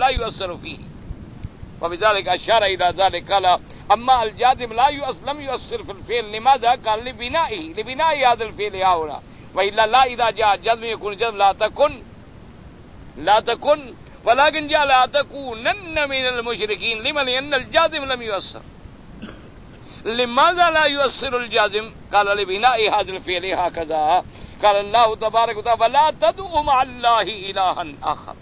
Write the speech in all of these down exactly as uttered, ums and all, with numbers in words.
لا يؤثر فيه وبذلك أشار إلى ذلك قال أما الجازم لا يؤثر لم يؤثر في الفعل لماذا قال لبنائه لبناء هذا الفعل هنا وإلا لا إذا جاء جزم يكون جزم لا تكن لا تكن ولكن جاء لا تكونن من المشركين لما لأن الجازم لم يؤثر. لماذا لا يؤثر الجازم؟ قال لبناء هذا الفعل هكذا قال الله تبارك وتعالى ولا تدعوا مع الله إلها آخر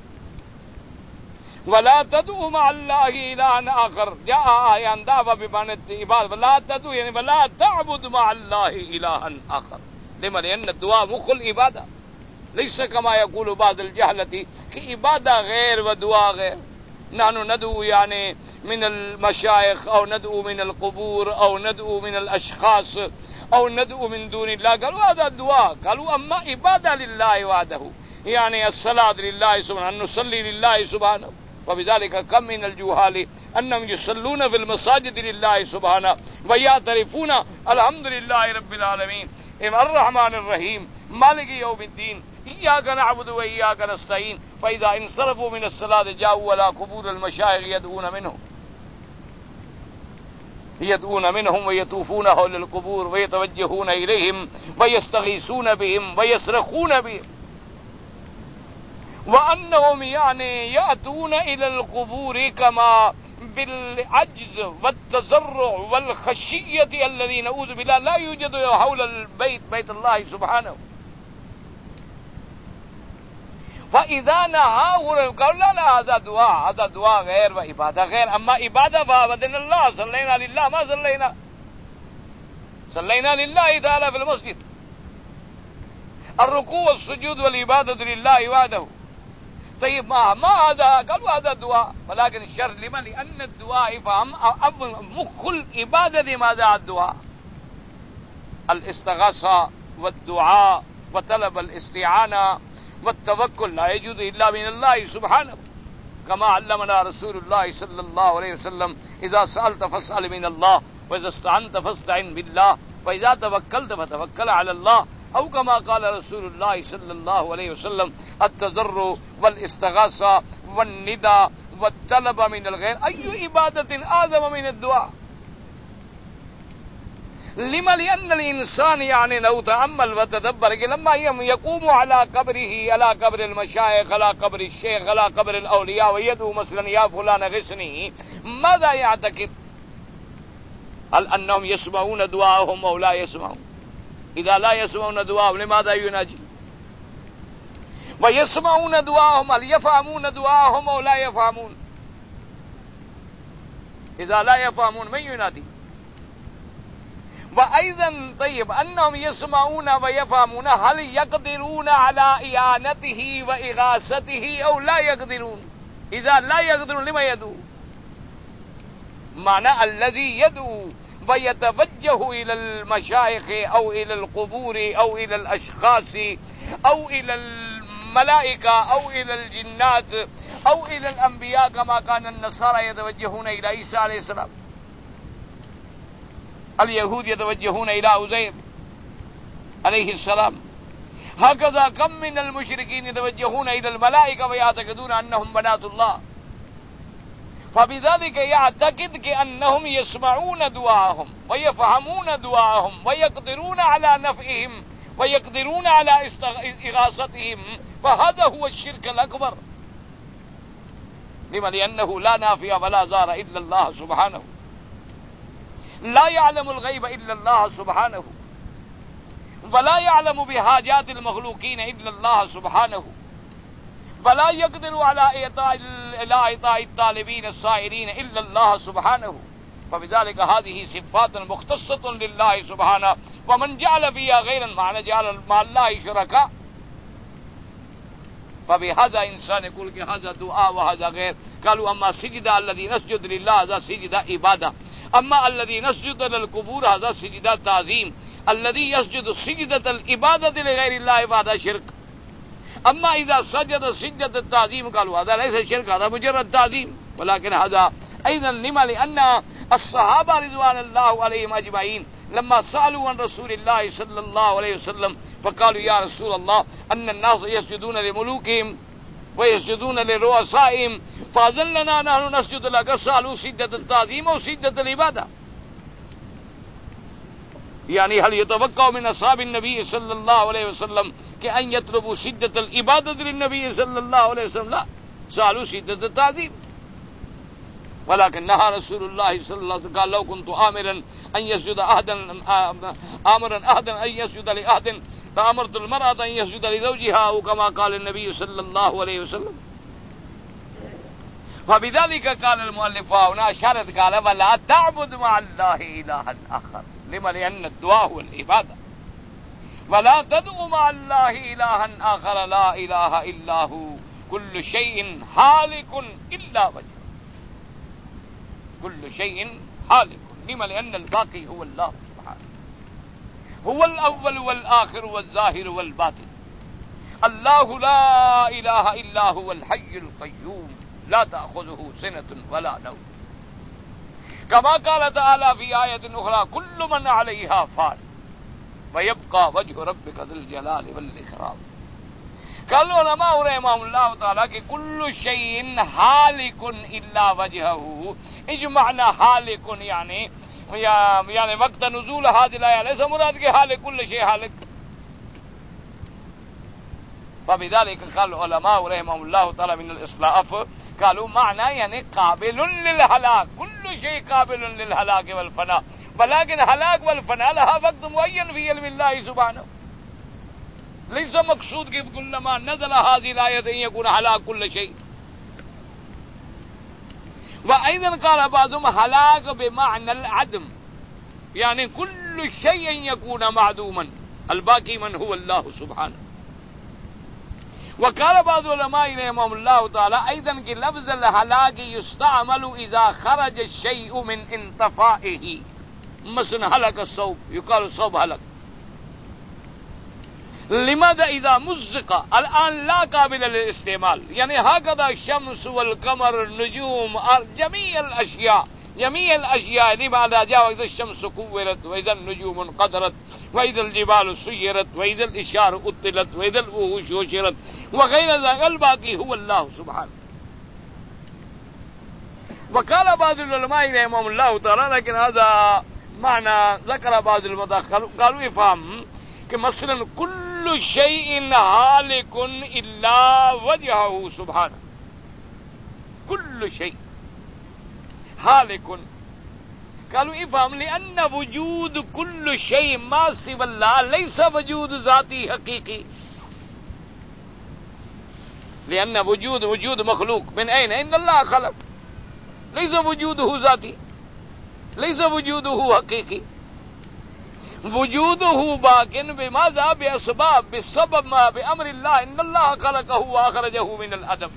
ولا تدعوا مع الله إلها آخر جاء آية دعوة بمعنى العبادة ولا تدعوا يعني ولا تعبد مع الله إلها آخر لما لأن الدعاء مخ العبادة ليس كما يقول بعض الجهلة کہ عبادة غير ودعاء غير. نحن ندعو يعني من المشايخ أو ندعو من القبور أو ندعو من الأشخاص أو ندعو من دون الله قالوا هذا الدعاء. قالوا أما عبادة لله وحده يعني الصلاة لله سبحانه نصلي لله سبحانه. وبذلك كم من الجهال أنهم يصلون في المساجد لله سبحانه ويعترفون الحمد لله رب العالمين الرحمن الرحيم مالك يوم الدين إياك نعبد وإياك نستعين فإذا انصرفوا من الصلاة جاءوا على قبور المشايخ يدعون منهم يدعون منهم ويطوفون حول القبور ويتوجهون إليهم ويستغيثون بهم ويصرخون بهم وأنهم يعني يأتون إلى القبور كما بالعجز والتضرع والخشية الذي نعوذ بالله لا يوجد حول البيت بيت الله سبحانه. فإذا نهاه قالوا لا لا هذا دعاء هذا دعاء غير وعبادة غير. أما عبادة فعبدنا الله صلينا لله ما صلينا صلينا لله تعالى في المسجد. الركوع والسجود والعبادة لله وحده. طيب ما ما هذا قالوا هذا دعاء ولكن الشرط لما لأن الدعاء فهم مخ العبادة ماذا الدعاء الاستغاثة والدعاء وطلب الاستعانة والتوكل لا يجوز إلا من الله سبحانه كما علمنا رسول الله صلى الله عليه وسلم إذا سألت فاسأل من الله وإذا استعنت فاستعن بالله وإذا توكلت فتوكل على الله أو كما قال رسول الله صلى الله عليه وسلم التضرع والاستغاثة والنداء والطلب من الغير أي عبادة أعظم من الدعاء. لما لأن الإنسان يعني لو تأمل وتدبر لما يقوم على قبره على قبر المشايخ على قبر الشيخ على قبر الأولياء ويدعو مثلا يا فلان غثني ماذا يعتقد؟ هل أنهم يسمعون دعاءهم أو لا يسمعون؟ إذا لا يسمعون دعاءهم لماذا يناجي؟ ويسمعون دعاءهم هل يفهمون دعاءهم أو لا يفهمون؟ إذا لا يفهمون من ينادي؟ وأيضا طيب أنهم يسمعون ويفهمون هل يقدرون على إعانته وإغاثته أو لا يقدرون؟ إذا لا يقدرون لما يدعو؟ معنى الذي يدعو ويتوجه إلى المشايخ أو إلى القبور أو إلى الأشخاص أو إلى الملائكة أو إلى الجنات أو إلى الأنبياء كما كان النصارى يتوجهون إلى عيسى عليه السلام اليهود يتوجهون إلى عزير عليه السلام هكذا كم من المشركين يتوجهون إلى الملائكة ويعتقدون أنهم بنات الله. فبذلك يعتقد كأنهم يسمعون دعاءهم ويفهمون دعاءهم ويقدرون على نفعهم ويقدرون على إغاثتهم فهذا هو الشرك الأكبر. لما لأنه لا نافع ولا ضار إلا الله سبحانه لا يعلم الغيب إلا الله سبحانه ولا يعلم بحاجات المخلوقين إلا الله سبحانه ولا يقدر على إعطاء الطالبين السائرين إلا الله سبحانه. فبذلك هذه صفات مختصة لله سبحانه ومن جعل فيها غيرا معنى جعل مع الله شركاء. فبهذا إنسان يقول کہ هذا دعاء وهذا غير. قالوا أما سجد الذي نسجد لله هذا سجد عبادة أما الذي نسجد للقبور هذا سجد تعظيم الذي يسجد سجدة العبادة لغير الله فهذا شرك. أما إذا سجد سجدة التعظيم قالوا هذا ليس شرك هذا مجرد تعظيم. ولكن هذا أيضا لما لأن الصحابة رضوان الله عليهم أجمعين لما سألوا عن رسول الله صلى الله عليه وسلم فقالوا يا رسول الله أن الناس يسجدون لملوكهم ويسجدون لرؤسائهم فاذن لنا نحن نسجد لك سالوا شدة التعظيم او شدة العبادة. يعني هل يتوقع من اصحاب النبي صلى الله عليه وسلم کہ ان يطلبوا شدة العبادة للنبي صلى الله عليه وسلم؟ لا، سالوا شدة التعظيم. ولكن نهى رسول الله صلى الله عليه وسلم قال لو كنت آمرا ان يسجد احدا آمرا احدا ان يسجد لاحد فامرت المرأة ان يسجد لزوجها او كما قال النبي صلى الله عليه وسلم. فبذلك قال المؤلف هنا اشارت قال ولا تعبد مع الله الها اخر. لما؟ لان الدعاء هو العبادة. ولا تدعو مع الله الها اخر لا اله الا هو كل شيء هالك الا وجهه. كل شيء هالك. لما؟ لان الباقي هو الله سبحانه، هو الاول والآخر والظاهر والباطن. الله لا اله الا هو الحي القيوم لا تأخذه سنة ولا نوم. كما قال تعالى في آية أخرى كل من عليها فان ويبقى وجه ربك ذو الجلال والإكرام. قال علماء رحمهم الله تعالى کہ كل شيء هالك إلا وجهه. اج معنى هالك يعني يعني وقت نزول هذه الآية ليس مراد کہ هالك كل شيء هالك. فبذلك قال علماء رحمهم الله تعالى من الإسلاف قالوا معنى يعني قابل للهلاك. كل شيء قابل للهلاك والفناء، ولكن هلاك والفناء لها وقت معين في علم الله سبحانه. ليس مقصود کہ كلما نزل هذه الآية ان يكون هلاك كل شيء. وأيضا قال بعضهم هلاك بمعنى العدم، يعني كل شيء يكون معدوما الباقي من هو الله سبحانه. وقال بعض علماء رحمهم الله تعالى ايضا کہ لفظ الهلاك يستعمل اذا خرج الشيء من انتفائه. مثلا هلك الصوب يقال الصوب هلك. لماذا اذا مزق الان لا قابل للاستعمال، يعني هكذا الشمس والقمر النجوم جميع الاشياء جميع الاشياء لماذا جاء واذا الشمس كورت واذا النجوم انقدرت وإذا الجبال سيرت وإذا الإشار أطلت وإذا الوحوش حشرت وغير ذلك الباقي هو الله سبحانه. وقال بعض العلماء رحمهم الله تعالى لكن هذا معنى ذكر بعض المتأخرين قالوا يفهم کہ مثلا كل شيء هالك إلا وجهه سبحانه. كل شيء هالك. قالوا افهم لأن وجود كل شيء ما سوى الله ليس وجود ذاتي حقيقي. لأن وجود وجود مخلوق من أين؟ إن الله خلق. ليس وجوده ذاتي، ليس وجوده حقيقي. وجوده باقٍ بماذا؟ بأسباب، بسبب ما بأمر الله. إن الله خلقه وأخرجه من العدم.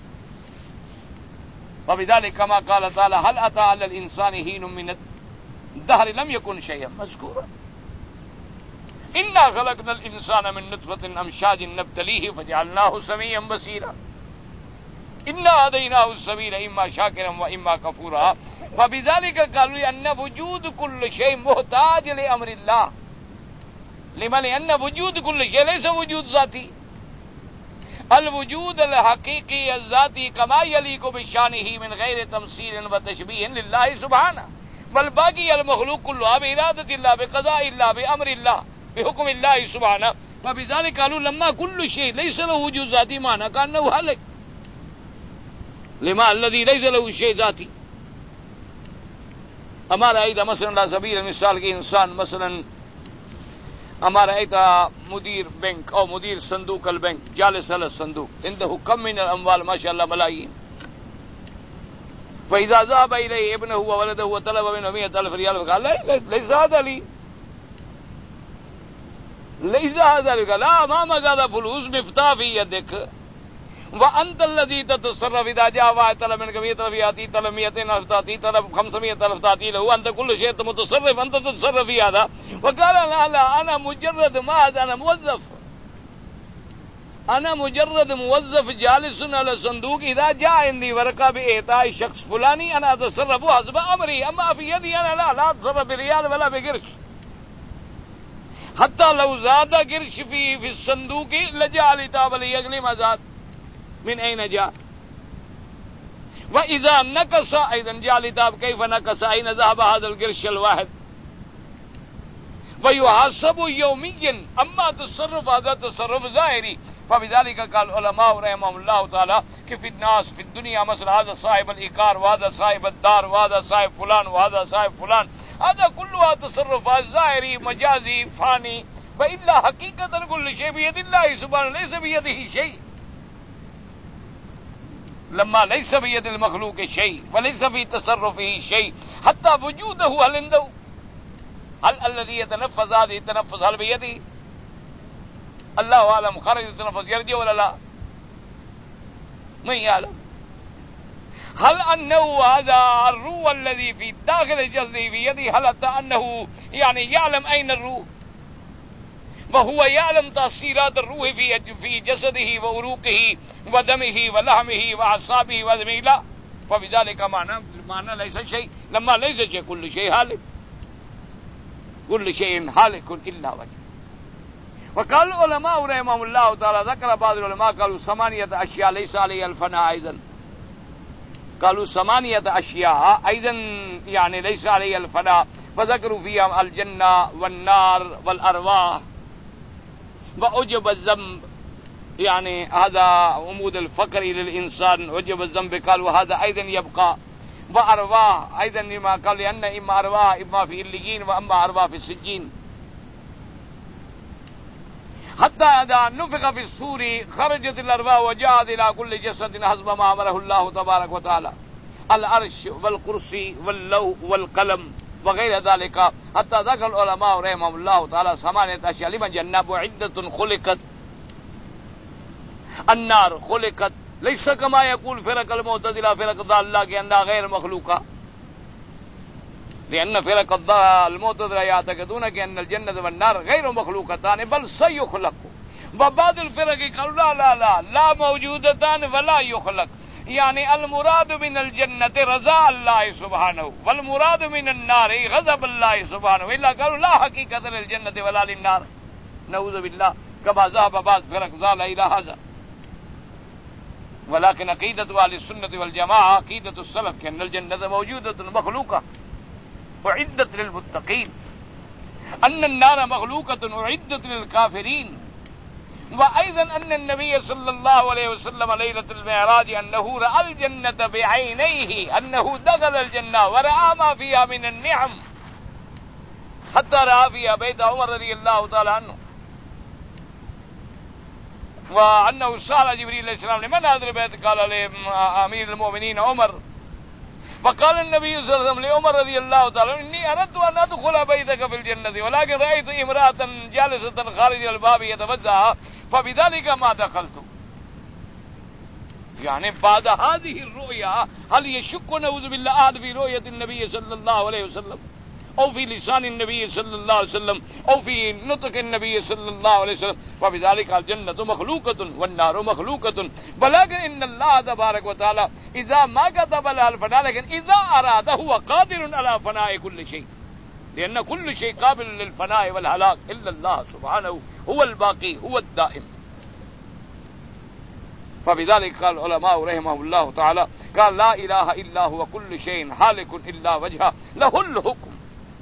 وبذلك كما قال تعالى هل أتى على الإنسان حين من الدهر لم يكن شيئا مذكورا. إنا خلقنا الإنسان من نطفة أمشاج نبتليه فجعلناه سميعا بصيرا. إنا هديناه السبيل إما شاكرا وإما كفورا. فبذلك قالوا أن وجود كل شيء محتاج لأمر الله. لما؟ لأن وجود كل شيء ليس وجود ذاتي. الوجود الحقيقي الذاتي كما يليق بشانه من غير تمثيل وتشبيه لله سبحانه، والباقي المخلوق كلها بإرادة الله بقضاء الله بأمر الله بحكم الله سبحانه. فبذلك قالوا لما كل شيء ليس له وجود ذاتي معنى كأنه هلك. لما؟ الذي ليس له شيء ذاتي. ہمارا ایتا مثلا لا سبیل مثال کے انسان مثلا ہمارا ایتا مدیر بینک او مدیر صندوق البنک جالس على الصندوق عنده كم من الاموال ما شاء الله ملايين، فاذا ذهب اليه ابنه وولده وطلب منه مئة الف ريال فقال لا ليس هذا لي، ليس هذا لي، لا ما مقاد فلوس مفتاح في يدك وانت الذي تتصرف. اذا جاء واحد طلب منك مئة الف ياتي، طلب مئتين الف تاتي، طلب خمسمائة الف تاتي له، انت كل شيء متصرف، انت تتصرف في هذا. وقال لا لا انا مجرد ما انا موظف، انا مجرد موظف جالس على الصندوق، اذا جاء عندي ورقه باعطاء شخص فلاني انا اتصرف حسب امري، اما في يدي انا لا لا اتصرف بريال ولا بقرش. حتى لو زاد قرش في في الصندوق لجعل تاب لي اجل ما زاد. من اين جاء؟ وإذا نكس أيضا جعل تاب كيف نكس أين ذهب هذا القرش الواحد ويحاسب يوميا. أما تصرف هذا تصرف ظاهري فبذلك قال العلماء رحمهم الله تعالى کہ في الناس في الدنيا مثلا هذا صاحب الإيقار وهذا صاحب الدار وهذا صاحب فلان وهذا صاحب فلان، هذا كلها تصرفات ظاهري مجازي فاني، وإلا حقيقة كل شيء بيد الله سبحانه ليس بيده شيء. لما ليس بيد المخلوق شيء وليس في تصرفه شيء حتى وجوده هل عنده؟ هل الذي يتنفس هذه التنفس هل بيده؟ الله أعلم خرج التنفس يرجع ولا لا؟ من يعلم. هل أنه هذا الروح الذي في داخل جسده بيده هل حتى أنه يعني يعلم أين الروح؟ وهو يعلم تأثيرات الروح في في جسده وعروقه ودمه ولحمه وأعصابه وعظمه؟ لا. فبذلك معنى معنى ليس شيء. لما ليس شيء كل شيء هالك، كل شيء هالك إلا وجهه. وقال العلماء رحمهم الله تعالى ذكر بعض العلماء قالوا ثمانية أشياء ليس عليها الفناء أيضا، قالوا ثمانية أشياء أيضا يعني ليس عليها الفناء، فذكروا فيها الجنة والنار والأرواح وعجب الذنب، يعني هذا عمود الفقر للإنسان عجب الذنب، قالوا هذا أيضا يبقى، وأرواح أيضا لما قال لأن إما أرواح إما في الليين وأما أرواح في السجين. حتى إذا نفخ في الصور خرجت الأرواح وجاءت إلى كل جسد حسب ما أمره الله تبارك وتعالى، العرش والكرسي واللوح والقلم وغير ذلك. حتى ذكر العلماء رحمهم الله تعالى ثمانية أشياء لمن جنب عدة خلقت. النار خلقت ليس كما يقول فرق المعتزلة فرق ضالة كأنها غير مخلوقة، لأن فرق المعتزلة يعتقدون كأن الجنة والنار غير مخلوقتان بل سيخلق، وبعض الفرق قالوا لا لا لا لا موجودتان ولا يخلق، يعني المراد من الجنة رضا الله سبحانه والمراد من النار غضب الله سبحانه، إلا قالوا لا حقيقة للجنة ولا للنار نعوذ بالله، كما ذهب بعض فرق ضال إلى هذا. ولكن عقيدة أهل السنة والجماعة عقيدة السلف كأن الجنة موجودة مخلوقة أعدت للمتقين، أن النار مخلوقة أعدت للكافرين. وأيضا أن النبي صلى الله عليه وسلم ليلة المعراج أنه رأى الجنة بعينيه، أنه دخل الجنة ورأى ما فيها من النعم، حتى رأى فيها بيت عمر رضي الله تعالى عنه، وأنه سأل جبريل عليه السلام لمن هذا البيت؟ قال لأمير المؤمنين عمر. فقال النبي صلى الله عليه وسلم لعمر رضي الله تعالى إني أردت أن أدخل بيتك في الجنة ولكن رأيت امرأة جالسة خارج الباب يتفزع فبذلك ما دخلت. يعني بعد هذه الرؤيا هل يشك نعوذ بالله أحد في رؤية النبي صلى الله عليه وسلم أو في لسان النبي صلى الله عليه وسلم أو في نطق النبي صلى الله عليه وسلم؟ فبذلك الجنة مخلوقة والنار مخلوقة، ولكن إن الله تبارك وتعالى إذا ما كتب لها الفناء لكن إذا أراد هو قادر على فناء كل شيء، لأن كل شيء قابل للفناء والهلاك إلا الله سبحانه هو الباقي هو الدائم. فبذلك قال العلماء رحمه الله تعالى قال لا إله إلا هو كل شيء هالك إلا وجهه له الحكم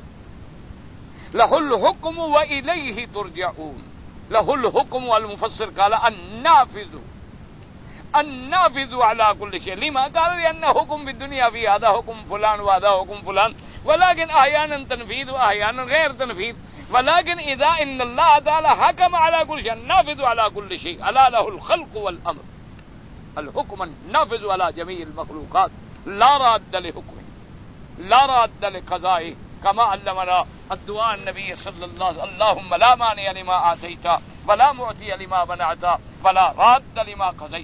له الحكم وإليه ترجعون. له الحكم والمفسر قال النافذ النافذ على كل شيء. لما قال لأن حكم في الدنيا في هذا حكم فلان وهذا حكم فلان، ولكن أحيانا تنفيذ وأحيانا غير تنفيذ، ولكن إذا إن الله تعالى حكم على كل شيء النافذ على كل شيء ألا له الخلق والأمر، الحكم النافذ على جميع المخلوقات لا راد لحكمه لا راد لقضائه، كما علمنا الدعاء النبي صلى الله عليه وسلم اللهم لا مانع لما آتيت ولا معطي لما منعت ولا راد لما قضيت.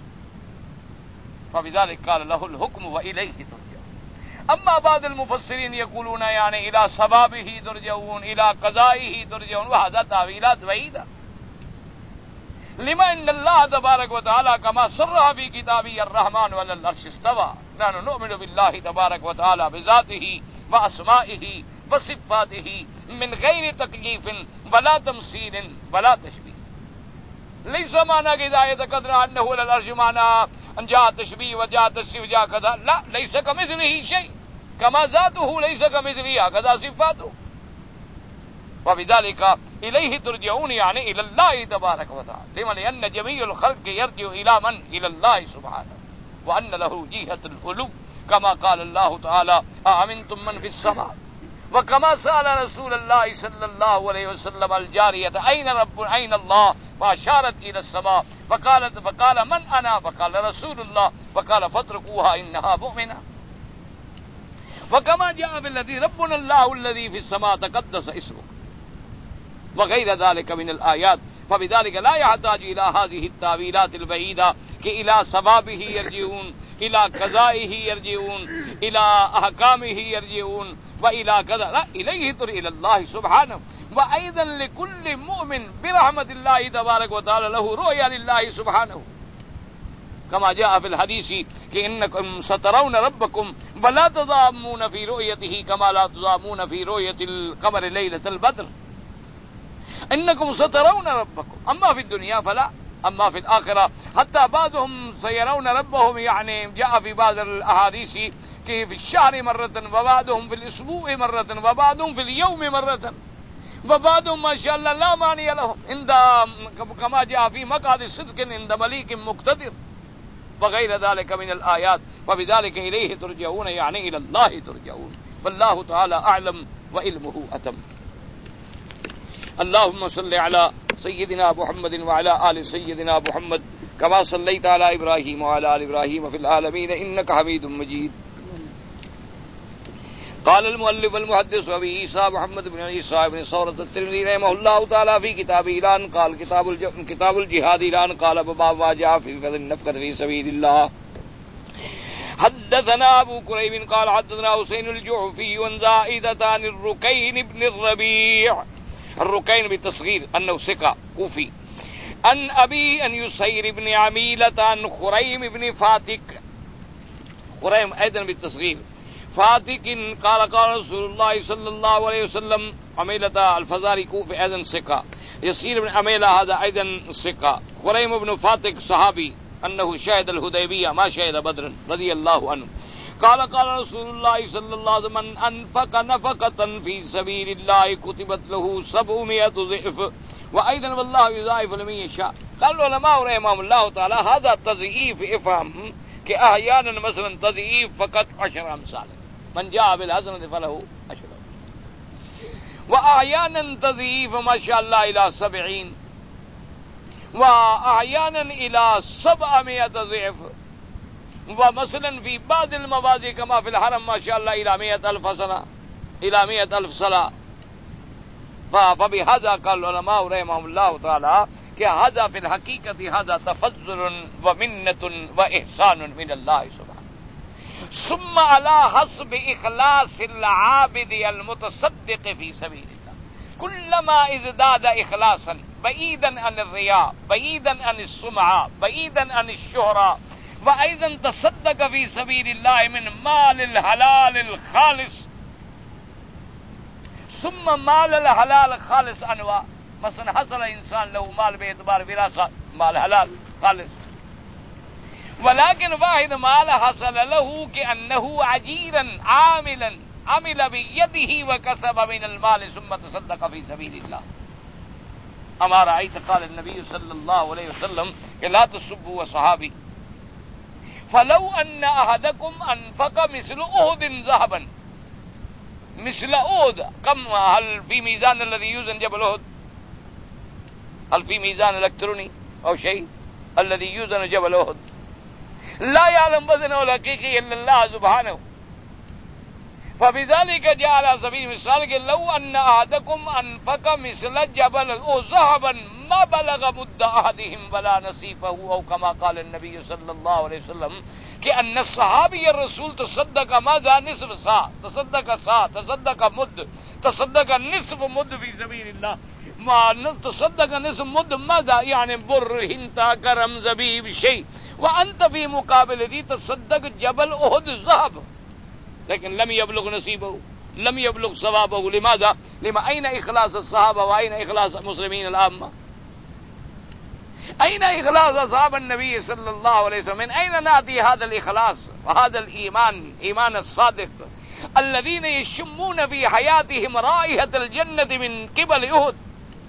فبذلك قال له الحكم وإليه ترجعون. أما بعض المفسرين يقولون يعني إلى سبابه ترجعون إلى قضائه ترجعون، وهذا تأويلات بعيدة. لما إن الله تبارك وتعالى كما صرح في كتابه الرحمن على العرش استوى، نحن نؤمن بالله تبارك وتعالى بذاته وأسمائه وصفاته من غير تكييف ولا تمثيل ولا تشبيه. ليس معنى إذا يتقدر أنه على العرش معنى ان جاء تشبیہ وجاء تصف وجاء كذا، لا ليس كمثله شيء كما ذاته ليس كمثله هكذا صفاته. وبذلك إليه ترجعون يعني إلى الله تبارك وتعالى، لما لأن جميع الخلق يرجع إلى من؟ إلى الله سبحانه، وأن له جهة العلو كما قال الله تعالى أأمنتم من في السماء. وكما سأل رسول الله صلى الله عليه وسلم الجارية أين رب أين الله، فأشارت إلى السماء فقالت فقال من أنا، فقال رسول الله، فقال فاتركوها إنها مؤمنة. وكما جاء بالذي ربنا الله الذي في السماء تقدس اسمه وغير ذلك من الآيات. فبذلك لا يحتاج إلى هذه التاويلات البعيدة کہ إلى ثوابه يرجعون، إلى قضائه يرجعون، إلى أحكامه يرجعون، وإلى كذا، لا، إليه تر إلى الله سبحانه. وأيضا لكل مؤمن برحمة الله تبارك وتعالى له رؤيا لله سبحانه، كما جاء في الحديث کہ انکم سترون ربکم ولا تضامون في رؤيته كما لا تضامون في رؤية القمر ليلة البدر. انکم سترون ربکم، اما في الدنيا فلا، اما في الآخرة حتى بعضهم سيرون ربهم، يعني جاء في بعض الاحاديث کہ في الشهر مرة، وبعضهم في الاسبوع مرة، وبعضهم في اليوم مرة، وبعضهم ما شاء الله لا مانع لهم عند كما جاء في مقعد صدق عند مليك مقتدر وغير ذلك من الآيات. وبذلك إليه ترجعون يعني إلى الله ترجعون، والله تعالى أعلم وعلمه أتم. اللهم صل على سيدنا محمد وعلى آل سيدنا محمد كما صليت على إبراهيم وعلى آل إبراهيم في العالمين إنك حميد مجيد. قال المؤلف والمحدث أبي عيسى محمد بن عيسى بن ثورة الترمذي رحمه الله تعالى في كتاب إعلان، قال كتاب الج... كتاب الجهاد إعلان، قال باب ما جاء في فضل النفقة في سبيل الله. حدثنا أبو كريب قال حدثنا حسين الجعفي عن زائدة عن الركين بن الربيع، الركين بالتصغير أنه ثقة كوفي، عن أبي أن يسير بن عميلة عن خريم بن فاتك، خريم أيضا بالتصغير فاتك، قال قال رسول الله صلى الله عليه وسلم، عميلة الفزاري كوفي أيضا ثقة، يسير بن عميلة هذا أيضا ثقة، خريم بن فاتك صحابي أنه شهد الحديبية ما شهد بدر رضي الله عنه. قال قال رسول الله صلى الله عليه وسلم من أنفق نفقة في سبيل الله كتبت له سبعمائة ضعف وأيضا والله يضاعف لمن يشاء. قال العلماء رحمهم الله تعالى هذا تضعيف افهم کہ احيانا مثلا تضعيف فقط عشر امثال، من جاء بالحسنة فله عشر، واحيانا تضعيف ما شاء الله الى سبعين، واحيانا الى سبعمائة ضعف، ومثلا في بعض الموازي كما في الحرم ما شاء الله الى مئة الف سنة الى مئة الف صلاة. فبهذا قال العلماء رحمهم الله تعالى کہ هذا في الحقيقة هذا تفضل ومنة وإحسان من الله سبحانه، ثم على حسب إخلاص العابد المتصدق في سبيل الله كلما ازداد إخلاصا بعيدا عن الرياء بعيدا عن السمعة بعيدا عن الشهرة، وأيضا تصدق في سبيل الله من مال الحلال الخالص. ثم مال الحلال الخالص أنواع، مثلا حصل انسان له مال باعتبار وراثة مال حلال خالص، ولكن واحد مال حصل له كأنه عجيرا عاملا عمل بيده وكسب من المال ثم تصدق في سبيل الله. أما رأيت قال النبي صلى الله عليه وسلم لا تسبوا صحابي، فلو أن أحدكم أنفق مثل أحد ذهبا، مثل أحد، كم هل في ميزان الذي يوزن جبل أحد؟ هل في ميزان الكتروني او شيء الذي يوزن جبل احد؟ لا يعلم وزنه الحقيقي الا الله سبحانه. فبذلك جاء على سبيل المثال لو ان احدكم انفق مثل جبل او ذهبا ما بلغ مد احدهم ولا نصيفه، او كما قال النبي صلى الله عليه وسلم کہ ان الصحابي الرسول تصدق ماذا نصف صاع، تصدق صاع، تصدق مد، تصدق نصف مد في سبيل الله. ما تصدق نصف مد ماذا يعني بر هنتا كرم زبيب شيء، وأنت في مقابل دي تصدق جبل أحد ذهب، لكن لم يبلغ نصيبه، لم يبلغ ثوابه. لماذا؟ لما أين إخلاص الصحابة وأين إخلاص المسلمين العامة؟ أين إخلاص أصحاب النبي صلى الله عليه وسلم؟ من أين نأتي هذا الإخلاص وهذا الإيمان، إيمان الصادق الذين يشمون في حياتهم رائحة الجنة من قبل أحد؟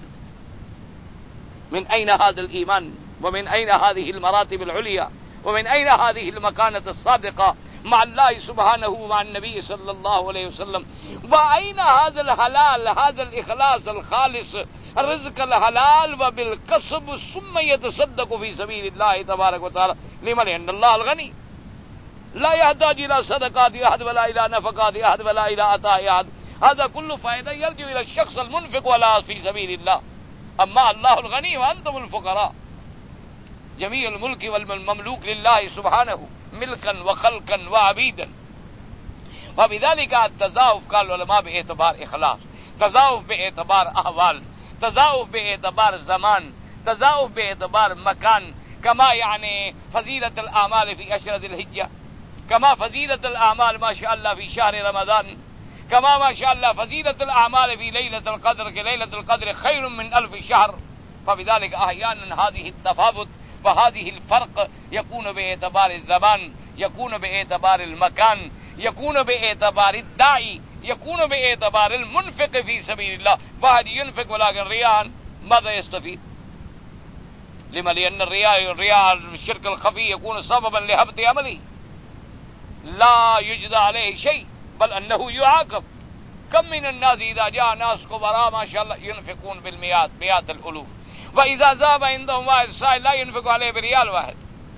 من أين هذا الإيمان؟ ومن أين هذه المراتب العليا؟ ومن أين هذه المكانة الصادقة مع الله سبحانه ومع النبي صلى الله عليه وسلم؟ وأين هذا الحلال، هذا الإخلاص الخالص، الرزق الحلال وبالكسب ثم يتصدق في سبيل الله تبارك وتعالى؟ لما؟ لأن الله الغني لا يحتاج إلى صدقات أحد ولا إلى نفقات أحد ولا إلى عطاء أحد. هذا كله فائدة يرجع إلى الشخص المنفق ولا في سبيل الله. أما الله الغني وأنتم الفقراء. جميع الملك والمملوك لله سبحانه ملكا وخلقا وعبيدا. وبذلك التضاعف قال العلماء باعتبار إخلاص، تضاعف باعتبار أحوال، تضاعف باعتبار زمان، تضاعف باعتبار مكان. كما يعني فضيلة الأعمال في عشرة ذي الحجة، كما فضيلة الأعمال ما شاء الله في شهر رمضان، كما ما شاء الله فضيلة الأعمال في ليلة القدر، كليلة القدر خير من ألف شهر. فبذلك أحيانا هذه التفاوت وهذه الفرق يكون باعتبار الزمان، يكون باعتبار المكان، يكون باعتبار الداعي، يكون باعتبار المنفق في سبيل الله. واحد ينفق ولكن رياء ماذا يستفيد؟ لما؟ لأن الرياء الرياء الشرك الخفي يكون سببا لهبط عمله، لا يجزى عليه شيء بل أنه يعاقب. كم من الناس إذا جاء ناس كبراء ما شاء الله ينفقون بالمئات، مئات الألوف، وإذا ذهب عندهم واحد سائل لا ينفق عليه بريال واحد،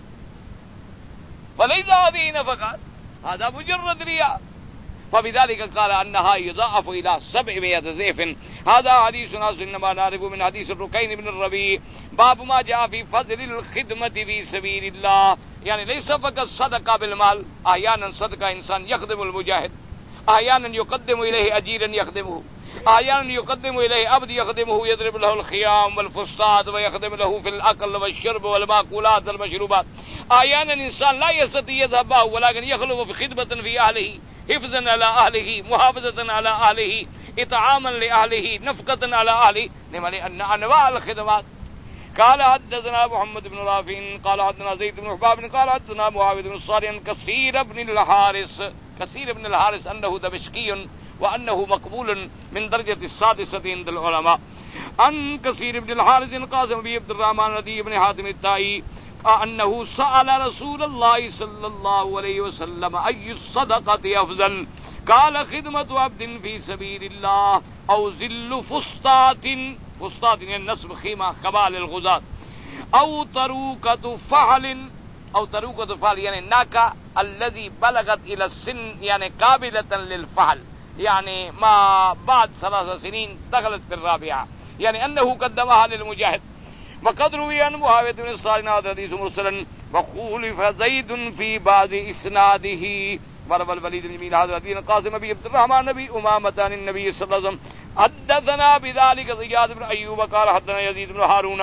وليس هذه نفقات، هذا مجرد رياء. فبذلك قال أنها يضاعف إلى سبعمائة ضعف. هذا حديث ناس إنما نعرف من حديث الركين بن الربيع باب ما جاء في فضل الخدمة في سبيل الله. يعني ليس فقط صدقة بالمال، أحيانا صدقة إنسان يخدم المجاهد، أحيانا يقدم إليه أجيرا يخدمه، أحيانا يقدم إليه عبد يخدمه، يضرب له الخيام والفسطاط ويخدم له في الأكل والشرب والمأكولات والمشروبات. أحيانا إنسان لا يستطيع يذهب ولكن يخلو في خدمة في أهله، حفظا على أهله، محافظة على أهله، إطعاما لأهله، نفقة على أهله. لما؟ لأن أنواع الخدمات. قال حدثنا محمد بن رافع قال حدثنا زيد بن حباب قال حدثنا معاوية بن صالح كثير بن الحارث، كثير بن الحارث أنه دمشقي وأنه مقبول من درجة السادسة عند العلماء. عن كثير بن الحارث قاسم بن عبد الرحمن ردي بن حاتم التائي أنه سأل رسول الله صلى الله عليه وسلم أي الصدقة أفضل؟ قال خدمة عبد في سبيل الله أو ذل فسطاط، فسطاط يعني نصب خيمة خبال الغزاة، أو طروقة فحل، أو طروقة فحل يعني ناكا الذي بلغت إلى السن يعني قابلة للفحل، يعني ما بعد ثلاث سنين دخلت في الرابعة، يعني أنه قدمها للمجاهد. وقد روي عن معاوية بن صالح هذا حديث مرسلا وخولف زيد في بعض إسناده. وروى الوليد بن جميل هذا الحديث قاسم بن عبد الرحمن نبي أمامة عن النبي صلى الله عليه وسلم. حدثنا بذلك زياد بن أيوب قال حدثنا يزيد بن هارون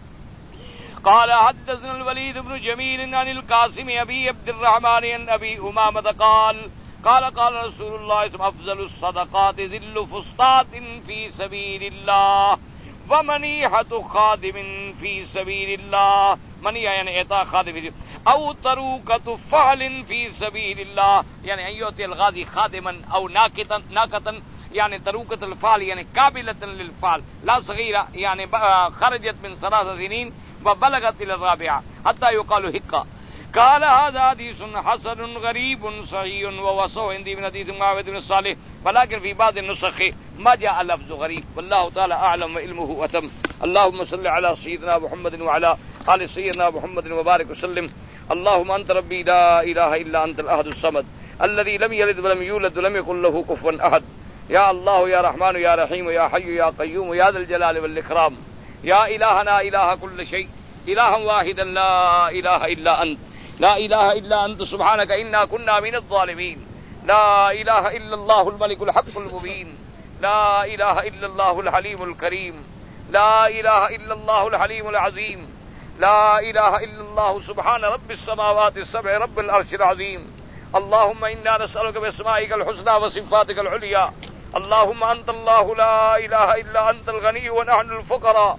قال حدثنا الوليد بن جميل عن القاسم أبي عبد الرحمن عن أبي أمامة قال قال قال رسول الله أفضل الصدقات ذل فسطاط في سبيل الله ومنيحة خادم في سبيل الله. منيحة يعني إعطاء خادم في سبيل الله. أو طروقة فعل في سبيل الله يعني أن يعطي الغازي خادما أو ناكتا ناكتا يعني طروقة الفعل يعني قابلة للفعل لا صغيرة، يعني خرجت من ثلاث سنين وبلغت إلى الرابعة حتى يقال هكا. قال هذا حديث حسن غريب صحيح ووصف عندي من حديث معاوية بن صالح، ولكن في بعض النسخ ما جاء لفظ غريب، والله تعالى أعلم وعلمه أتم. اللهم صل على سيدنا محمد وعلى آل سيدنا محمد وبارك وسلم. اللهم أنت ربي لا إله إلا أنت الأحد الصمد الذي لم يلد ولم يولد ولم يكن له كفوا أحد. يا الله يا رحمن يا رحيم يا حي يا قيوم يا ذا الجلال والإكرام. يا إلهنا إله كل شيء، إلها واحدا لا إله إلا أنت، لا إله إلا أنت سبحانك إنا كنا من الظالمين. لا إله إلا الله الملك الحق المبين، لا إله إلا الله الحليم الكريم، لا إله إلا الله الحليم العظيم، لا إله إلا الله سبحان رب السماوات السبع رب العرش العظيم. اللهم إنا نسألك بأسمائك الحسنى وصفاتك العليا. اللهم أنت الله لا إله إلا أنت الغني ونحن الفقراء،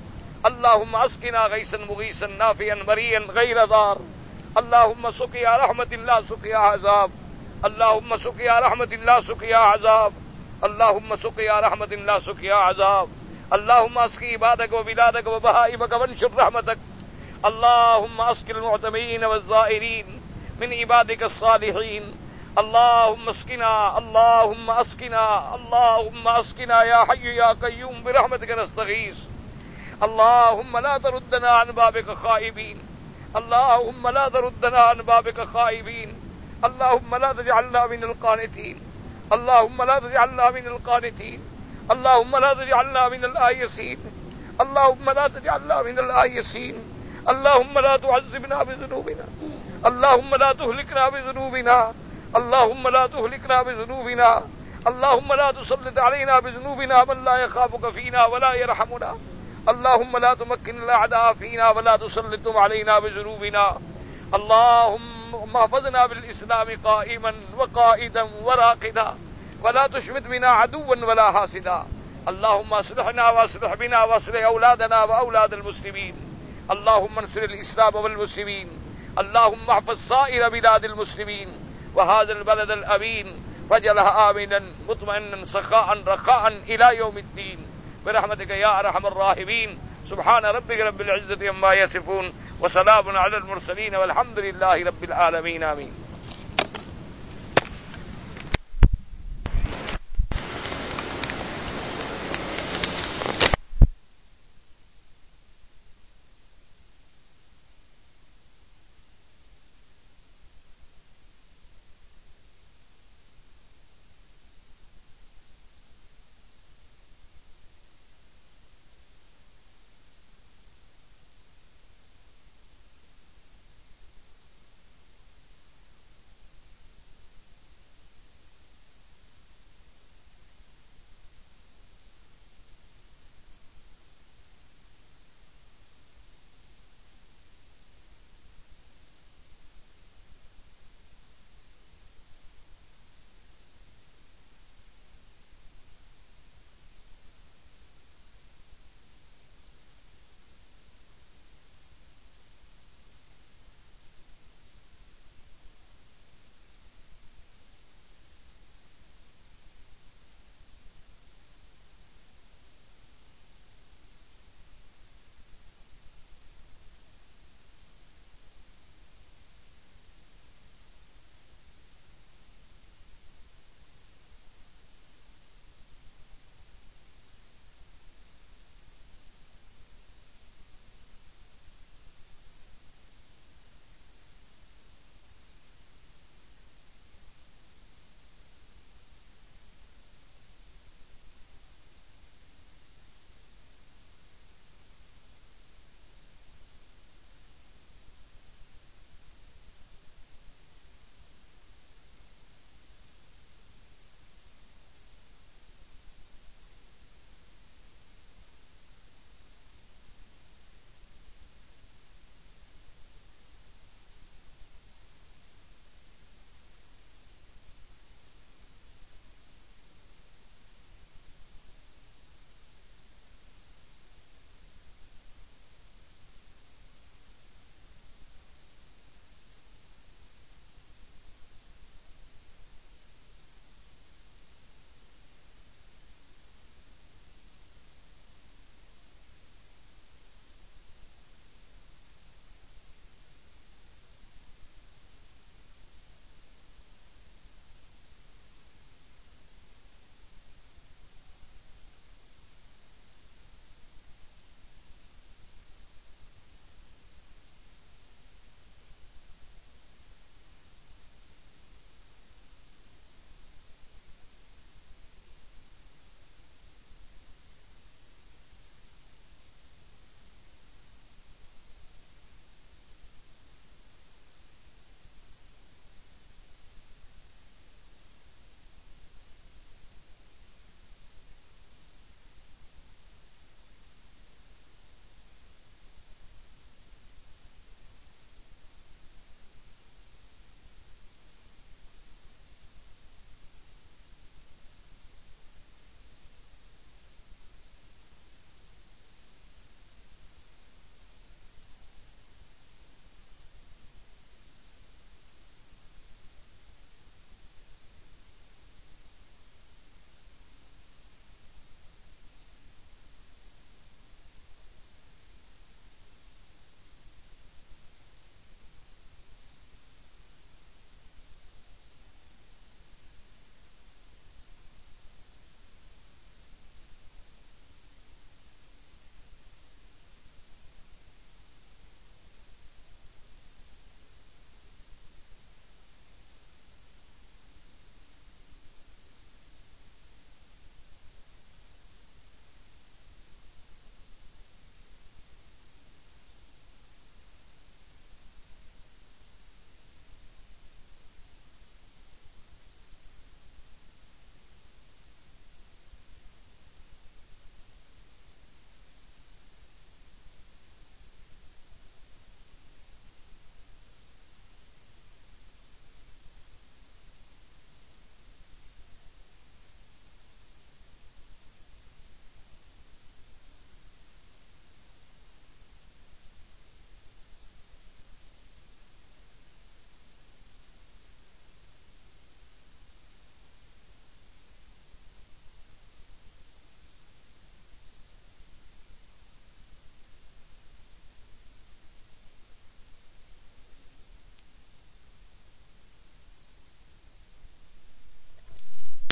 اللهم اسقنا غيثا مغيثا نافعا مريا غير ضار. اللهم سقيا رحمة لا سقيا عذاب. اللهم سقيا رحمة لا سقيا عذاب. اللهم سقيا رحمة لا سقيا عذاب. اللهم اسقي عبادك وبلادك وبهائمك وانشر رحمتك. اللهم اسق المعتمرين والزائرين من عبادك الصالحين. اللهم اسقنا اللهم اسقنا اللهم اسقنا يا حي يا قيوم برحمتك نستغيث. اللهم لا تردنا عن بابك خائبين. اللهم لا تردنا عن بابك خائبين. اللهم لا تجعلنا من القانتين. اللهم لا تجعلنا من القانتين. اللهم لا تجعلنا من الآيسين. اللهم لا تجعلنا من الآيسين. اللهم لا تعذبنا بذنوبنا. اللهم لا تهلكنا بذنوبنا. اللهم لا تهلكنا بذنوبنا. اللهم لا تسلط علينا بذنوبنا من لا يخافك فينا ولا يرحمنا. اللهم لا تمكن الأعداء فينا ولا تسلطهم علينا بذنوبنا. اللهم احفظنا بالإسلام قائما وقائدا وراقدا ولا تشمت بنا عدوا ولا حاسدا. اللهم اصلحنا واصلح بنا واصلح أولادنا وأولاد المسلمين. اللهم انصر الإسلام والمسلمين. اللهم احفظ سائر بلاد المسلمين وهذا البلد الأمين واجعله آمنا مطمئنا سخاء رخاء إلى يوم الدين برحمتك يا أرحم الراحمين. سبحان ربك رب العزة عما يصفون وسلام على المرسلين والحمد لله رب العالمين. آمين.